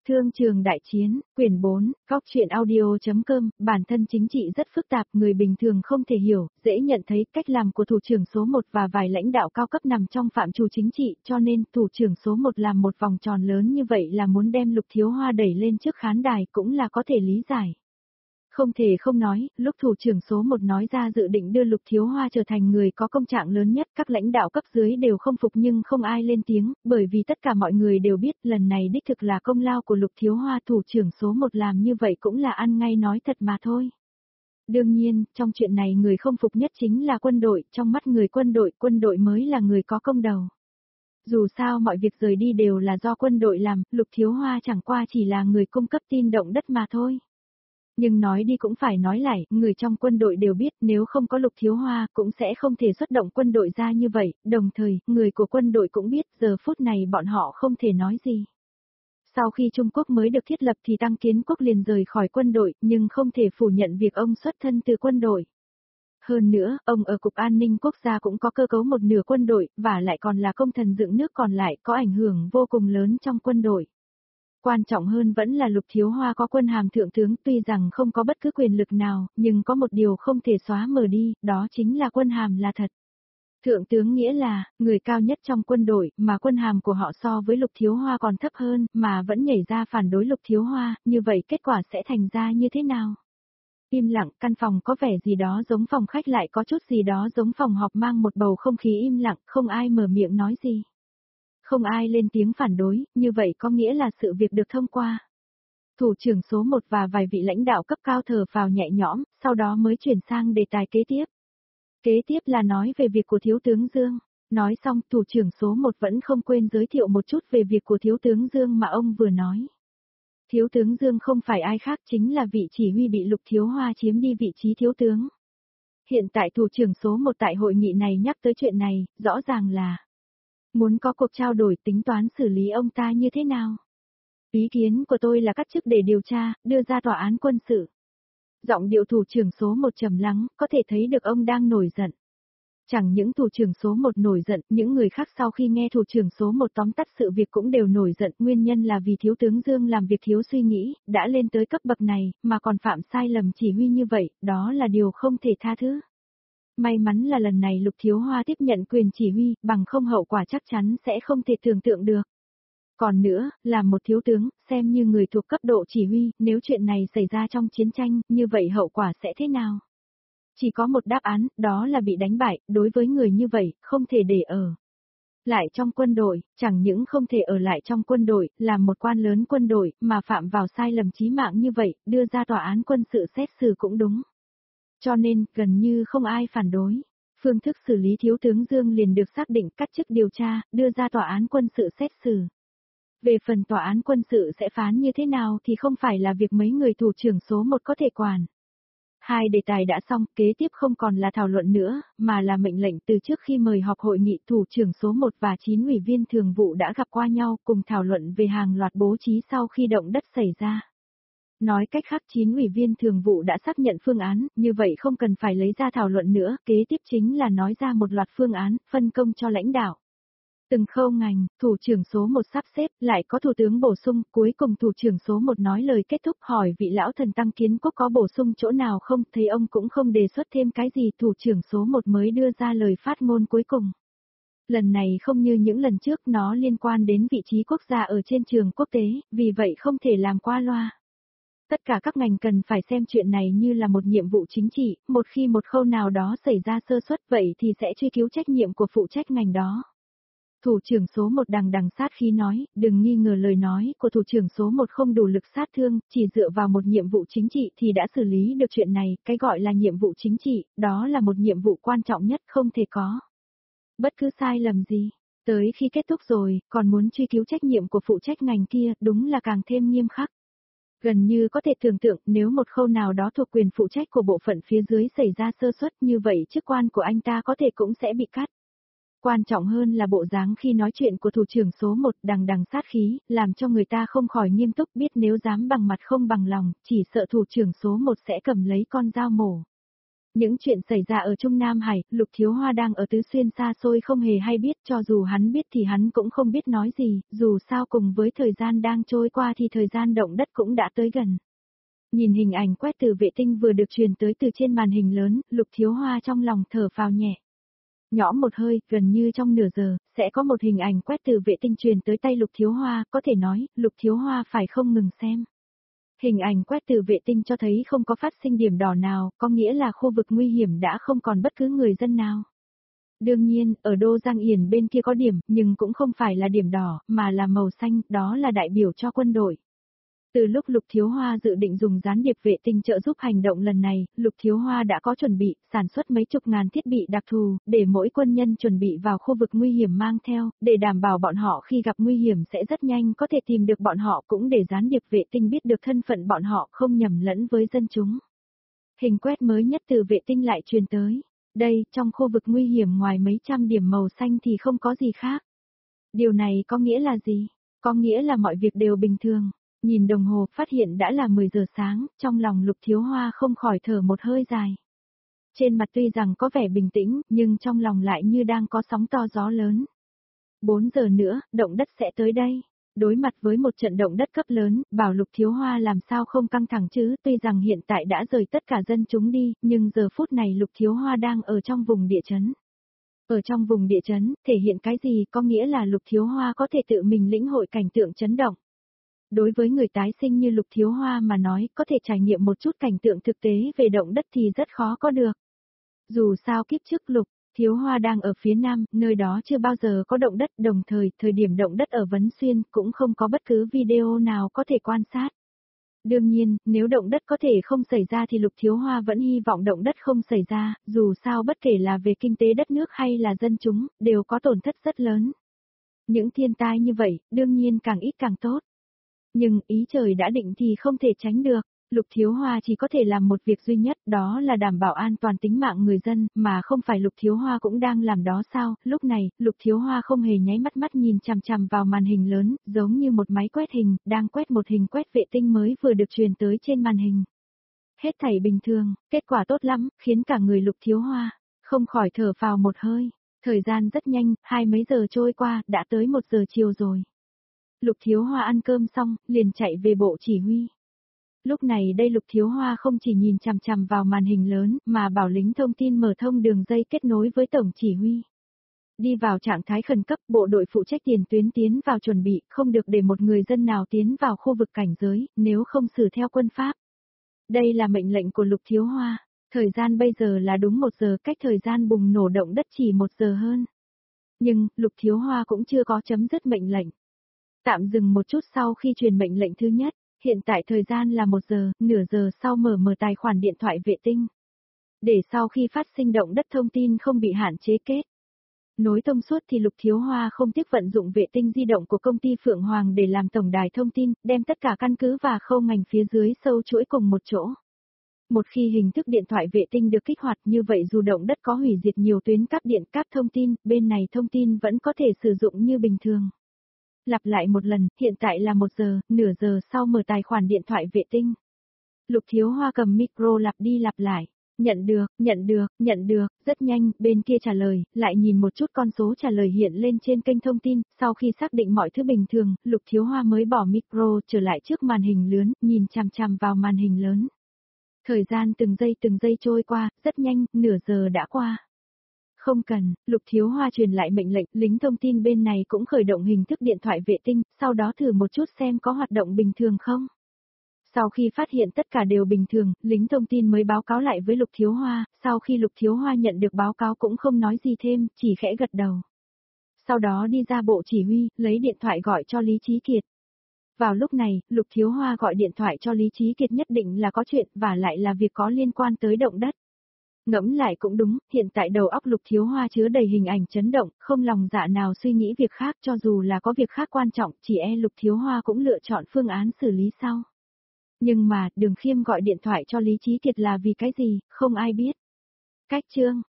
Thương trường đại chiến, quyển 4, góc truyện audio.com, bản thân chính trị rất phức tạp, người bình thường không thể hiểu, dễ nhận thấy cách làm của thủ trưởng số 1 và vài lãnh đạo cao cấp nằm trong phạm trù chính trị, cho nên thủ trưởng số 1 làm một vòng tròn lớn như vậy là muốn đem Lục Thiếu Hoa đẩy lên trước khán đài cũng là có thể lý giải. Không thể không nói, lúc thủ trưởng số 1 nói ra dự định đưa Lục Thiếu Hoa trở thành người có công trạng lớn nhất, các lãnh đạo cấp dưới đều không phục nhưng không ai lên tiếng, bởi vì tất cả mọi người đều biết lần này đích thực là công lao của Lục Thiếu Hoa, thủ trưởng số 1 làm như vậy cũng là ăn ngay nói thật mà thôi. Đương nhiên, trong chuyện này người không phục nhất chính là quân đội, trong mắt người quân đội mới là người có công đầu. Dù sao mọi việc rời đi đều là do quân đội làm, Lục Thiếu Hoa chẳng qua chỉ là người cung cấp tin động đất mà thôi. Nhưng nói đi cũng phải nói lại, người trong quân đội đều biết nếu không có Lục Thiếu Hoa cũng sẽ không thể xuất động quân đội ra như vậy, đồng thời, người của quân đội cũng biết giờ phút này bọn họ không thể nói gì. Sau khi Trung Quốc mới được thiết lập thì Tăng Kiến Quốc liền rời khỏi quân đội, nhưng không thể phủ nhận việc ông xuất thân từ quân đội. Hơn nữa, ông ở Cục An ninh Quốc gia cũng có cơ cấu một nửa quân đội, và lại còn là công thần dựng nước còn lại có ảnh hưởng vô cùng lớn trong quân đội. Quan trọng hơn vẫn là Lục Thiếu Hoa có quân hàm thượng tướng, tuy rằng không có bất cứ quyền lực nào, nhưng có một điều không thể xóa mờ đi, đó chính là quân hàm là thật. Thượng tướng nghĩa là, người cao nhất trong quân đội, mà quân hàm của họ so với Lục Thiếu Hoa còn thấp hơn, mà vẫn nhảy ra phản đối Lục Thiếu Hoa, như vậy kết quả sẽ thành ra như thế nào? Im lặng, căn phòng có vẻ gì đó giống phòng khách lại có chút gì đó giống phòng họp mang một bầu không khí im lặng, không ai mở miệng nói gì. Không ai lên tiếng phản đối, như vậy có nghĩa là sự việc được thông qua. Thủ trưởng số 1 và vài vị lãnh đạo cấp cao thở phào nhẹ nhõm, sau đó mới chuyển sang đề tài kế tiếp. Kế tiếp là nói về việc của Thiếu tướng Dương. Nói xong, thủ trưởng số 1 vẫn không quên giới thiệu một chút về việc của Thiếu tướng Dương mà ông vừa nói. Thiếu tướng Dương không phải ai khác chính là vị chỉ huy bị Lục Thiếu Hoa chiếm đi vị trí thiếu tướng. Hiện tại thủ trưởng số 1 tại hội nghị này nhắc tới chuyện này, rõ ràng là muốn có cuộc trao đổi tính toán xử lý ông ta như thế nào? Ý kiến của tôi là cắt chức để điều tra, đưa ra tòa án quân sự. Giọng điệu thủ trưởng số 1 trầm lắng, có thể thấy được ông đang nổi giận. Chẳng những thủ trưởng số 1 nổi giận, những người khác sau khi nghe thủ trưởng số 1 tóm tắt sự việc cũng đều nổi giận, nguyên nhân là vì Thiếu tướng Dương làm việc thiếu suy nghĩ, đã lên tới cấp bậc này, mà còn phạm sai lầm chỉ huy như vậy, đó là điều không thể tha thứ. May mắn là lần này Lục Thiếu Hoa tiếp nhận quyền chỉ huy, bằng không hậu quả chắc chắn sẽ không thể tưởng tượng được. Còn nữa, làm một thiếu tướng, xem như người thuộc cấp độ chỉ huy, nếu chuyện này xảy ra trong chiến tranh, như vậy hậu quả sẽ thế nào? Chỉ có một đáp án, đó là bị đánh bại, đối với người như vậy, không thể để ở lại trong quân đội, chẳng những không thể ở lại trong quân đội, làm một quan lớn quân đội, mà phạm vào sai lầm chí mạng như vậy, đưa ra tòa án quân sự xét xử cũng đúng. Cho nên, gần như không ai phản đối. Phương thức xử lý Thiếu tướng Dương liền được xác định cắt chức điều tra, đưa ra tòa án quân sự xét xử. Về phần tòa án quân sự sẽ phán như thế nào thì không phải là việc mấy người thủ trưởng số 1 có thể quản. Hai đề tài đã xong, kế tiếp không còn là thảo luận nữa, mà là mệnh lệnh từ trước khi mời họp hội nghị thủ trưởng số 1 và 9 ủy viên thường vụ đã gặp qua nhau cùng thảo luận về hàng loạt bố trí sau khi động đất xảy ra. Nói cách khác 9 ủy viên thường vụ đã xác nhận phương án, như vậy không cần phải lấy ra thảo luận nữa, kế tiếp chính là nói ra một loạt phương án, phân công cho lãnh đạo. Từng khâu ngành, thủ trưởng số 1 sắp xếp, lại có thủ tướng bổ sung, cuối cùng thủ trưởng số 1 nói lời kết thúc hỏi vị lão thần Tăng Kiến Quốc có bổ sung chỗ nào không, thấy ông cũng không đề xuất thêm cái gì, thủ trưởng số 1 mới đưa ra lời phát ngôn cuối cùng. Lần này không như những lần trước, nó liên quan đến vị trí quốc gia ở trên trường quốc tế, vì vậy không thể làm qua loa. Tất cả các ngành cần phải xem chuyện này như là một nhiệm vụ chính trị, một khi một khâu nào đó xảy ra sơ suất vậy thì sẽ truy cứu trách nhiệm của phụ trách ngành đó. Thủ trưởng số 1 đằng sát khí nói, đừng nghi ngờ lời nói của thủ trưởng số 1 không đủ lực sát thương, chỉ dựa vào một nhiệm vụ chính trị thì đã xử lý được chuyện này, cái gọi là nhiệm vụ chính trị, đó là một nhiệm vụ quan trọng nhất không thể có. Bất cứ sai lầm gì, tới khi kết thúc rồi, còn muốn truy cứu trách nhiệm của phụ trách ngành kia, đúng là càng thêm nghiêm khắc. Gần như có thể tưởng tượng nếu một khâu nào đó thuộc quyền phụ trách của bộ phận phía dưới xảy ra sơ suất như vậy chức quan của anh ta có thể cũng sẽ bị cắt. Quan trọng hơn là bộ dáng khi nói chuyện của thủ trưởng số 1 đằng sát khí, làm cho người ta không khỏi nghiêm túc biết nếu dám bằng mặt không bằng lòng, chỉ sợ thủ trưởng số 1 sẽ cầm lấy con dao mổ. Những chuyện xảy ra ở Trung Nam Hải, Lục Thiếu Hoa đang ở Tứ Xuyên xa xôi không hề hay biết, cho dù hắn biết thì hắn cũng không biết nói gì, dù sao cùng với thời gian đang trôi qua thì thời gian động đất cũng đã tới gần. Nhìn hình ảnh quét từ vệ tinh vừa được truyền tới từ trên màn hình lớn, Lục Thiếu Hoa trong lòng thở phào nhẹ. Nhõm một hơi, gần như trong nửa giờ, sẽ có một hình ảnh quét từ vệ tinh truyền tới tay Lục Thiếu Hoa, có thể nói, Lục Thiếu Hoa phải không ngừng xem. Hình ảnh quét từ vệ tinh cho thấy không có phát sinh điểm đỏ nào, có nghĩa là khu vực nguy hiểm đã không còn bất cứ người dân nào. Đương nhiên, ở Đô Giang Yển bên kia có điểm, nhưng cũng không phải là điểm đỏ, mà là màu xanh, đó là đại biểu cho quân đội. Từ lúc Lục Thiếu Hoa dự định dùng gián điệp vệ tinh trợ giúp hành động lần này, Lục Thiếu Hoa đã có chuẩn bị, sản xuất mấy chục ngàn thiết bị đặc thù, để mỗi quân nhân chuẩn bị vào khu vực nguy hiểm mang theo, để đảm bảo bọn họ khi gặp nguy hiểm sẽ rất nhanh có thể tìm được bọn họ, cũng để gián điệp vệ tinh biết được thân phận bọn họ không nhầm lẫn với dân chúng. Hình quét mới nhất từ vệ tinh lại truyền tới. Đây, trong khu vực nguy hiểm ngoài mấy trăm điểm màu xanh thì không có gì khác. Điều này có nghĩa là gì? Có nghĩa là mọi việc đều bình thường. Nhìn đồng hồ phát hiện đã là 10 giờ sáng, trong lòng Lục Thiếu Hoa không khỏi thở một hơi dài. Trên mặt tuy rằng có vẻ bình tĩnh, nhưng trong lòng lại như đang có sóng to gió lớn. 4 giờ nữa, động đất sẽ tới đây. Đối mặt với một trận động đất cấp lớn, bảo Lục Thiếu Hoa làm sao không căng thẳng chứ, tuy rằng hiện tại đã rời tất cả dân chúng đi, nhưng giờ phút này Lục Thiếu Hoa đang ở trong vùng địa chấn. Ở trong vùng địa chấn, thể hiện cái gì có nghĩa là Lục Thiếu Hoa có thể tự mình lĩnh hội cảnh tượng chấn động. Đối với người tái sinh như Lục Thiếu Hoa mà nói, có thể trải nghiệm một chút cảnh tượng thực tế về động đất thì rất khó có được. Dù sao kiếp trước Lục Thiếu Hoa đang ở phía Nam, nơi đó chưa bao giờ có động đất, đồng thời, thời điểm động đất ở Vấn Xuyên cũng không có bất cứ video nào có thể quan sát. Đương nhiên, nếu động đất có thể không xảy ra thì Lục Thiếu Hoa vẫn hy vọng động đất không xảy ra, dù sao bất kể là về kinh tế đất nước hay là dân chúng, đều có tổn thất rất lớn. Những thiên tai như vậy, đương nhiên càng ít càng tốt. Nhưng ý trời đã định thì không thể tránh được. Lục Thiếu Hoa chỉ có thể làm một việc duy nhất, đó là đảm bảo an toàn tính mạng người dân, mà không phải Lục Thiếu Hoa cũng đang làm đó sao? Lúc này, Lục Thiếu Hoa không hề nháy mắt nhìn chằm chằm vào màn hình lớn, giống như một máy quét hình, đang quét một hình quét vệ tinh mới vừa được truyền tới trên màn hình. Hết thảy bình thường, kết quả tốt lắm, khiến cả người Lục Thiếu Hoa không khỏi thở phào một hơi. Thời gian rất nhanh, hai mấy giờ trôi qua, đã tới 1 giờ chiều rồi. Lục Thiếu Hoa ăn cơm xong, liền chạy về bộ chỉ huy. Lúc này đây Lục Thiếu Hoa không chỉ nhìn chằm chằm vào màn hình lớn, mà bảo lính thông tin mở thông đường dây kết nối với tổng chỉ huy. Đi vào trạng thái khẩn cấp, bộ đội phụ trách tiền tuyến tiến vào chuẩn bị, không được để một người dân nào tiến vào khu vực cảnh giới, nếu không xử theo quân pháp. Đây là mệnh lệnh của Lục Thiếu Hoa. Thời gian bây giờ là đúng 1 giờ, cách thời gian bùng nổ động đất chỉ 1 giờ hơn. Nhưng, Lục Thiếu Hoa cũng chưa có chấm dứt mệnh lệnh. Tạm dừng một chút sau khi truyền mệnh lệnh thứ nhất, hiện tại thời gian là 1 giờ, nửa giờ sau mở tài khoản điện thoại vệ tinh. Để sau khi phát sinh động đất thông tin không bị hạn chế kết. Nối thông suốt thì Lục Thiếu Hoa không tiếc vận dụng vệ tinh di động của công ty Phượng Hoàng để làm tổng đài thông tin, đem tất cả căn cứ và khâu ngành phía dưới sâu chuỗi cùng một chỗ. Một khi hình thức điện thoại vệ tinh được kích hoạt như vậy dù động đất có hủy diệt nhiều tuyến cáp điện cáp thông tin, bên này thông tin vẫn có thể sử dụng như bình thường. Lặp lại một lần, hiện tại là 1 giờ, nửa giờ sau mở tài khoản điện thoại vệ tinh. Lục Thiếu Hoa cầm micro lặp đi lặp lại. Nhận được, rất nhanh, bên kia trả lời, lại nhìn một chút con số trả lời hiện lên trên kênh thông tin, sau khi xác định mọi thứ bình thường, Lục Thiếu Hoa mới bỏ micro trở lại trước màn hình lớn, nhìn chằm chằm vào màn hình lớn. Thời gian từng giây trôi qua, rất nhanh, nửa giờ đã qua. Không cần, Lục Thiếu Hoa truyền lại mệnh lệnh, lính thông tin bên này cũng khởi động hình thức điện thoại vệ tinh, sau đó thử một chút xem có hoạt động bình thường không. Sau khi phát hiện tất cả đều bình thường, lính thông tin mới báo cáo lại với Lục Thiếu Hoa, sau khi Lục Thiếu Hoa nhận được báo cáo cũng không nói gì thêm, chỉ khẽ gật đầu. Sau đó đi ra bộ chỉ huy, lấy điện thoại gọi cho Lý Chí Kiệt. Vào lúc này, Lục Thiếu Hoa gọi điện thoại cho Lý Chí Kiệt nhất định là có chuyện và lại là việc có liên quan tới động đất. Ngẫm lại cũng đúng, hiện tại đầu óc Lục Thiếu Hoa chứa đầy hình ảnh chấn động, không lòng dạ nào suy nghĩ việc khác cho dù là có việc khác quan trọng, chỉ Lục Thiếu Hoa cũng lựa chọn phương án xử lý sau. Nhưng mà, Đường Khiêm gọi điện thoại cho Lý Chí Kiệt là vì cái gì, không ai biết. Cách chương